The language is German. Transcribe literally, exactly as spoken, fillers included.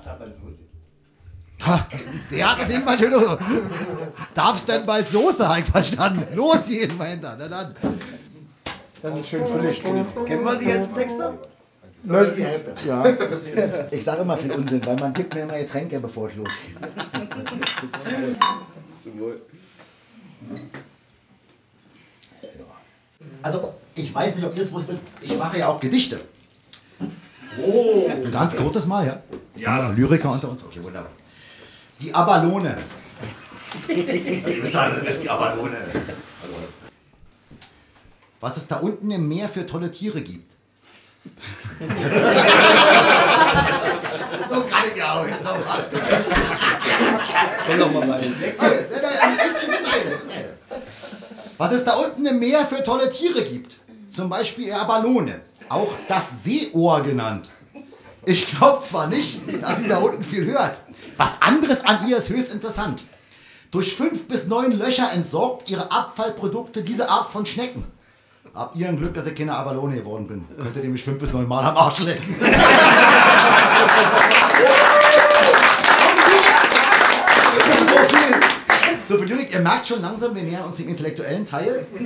Das hat man so lustig. Ha, der hat auf jeden Fall schon so. Darf's denn bald Soße, hab ich verstanden. Los, jeden mal hinter. Na dann. Das ist schön für dich. Kennen wir die ganzen Texte? Nein, Die Hälfte. ja. Ich sage immer viel Unsinn, weil man gibt mir immer Getränke, bevor es losgeht. Zum Wohl. Also, ich weiß nicht, ob ihr es wusstet, ich mache ja auch Gedichte. Oh. Ein ganz kurzes Mal, ja? Ja, das Lyriker unter uns. Okay, wunderbar. Die Abalone. Ihr wisst alle, das ist die Abalone. Was es da unten im Meer für tolle Tiere gibt. So kann ich ja auch. Komm doch mal rein. Was es da unten im Meer für tolle Tiere gibt. Zum Beispiel die Abalone. Auch das Seeohr genannt. Ich glaube zwar nicht, dass sie da unten viel hört. Was anderes an ihr ist höchst interessant. Durch fünf bis neun Löcher entsorgt ihre Abfallprodukte diese Art von Schnecken. Habt ihr ein Glück, dass ich keine Abalone geworden bin. Könntet ihr mich fünf bis neun Mal am Arsch lecken. So viel, so viel Lyrik. Ihr merkt schon langsam, wir nähern uns dem intellektuellen Teil.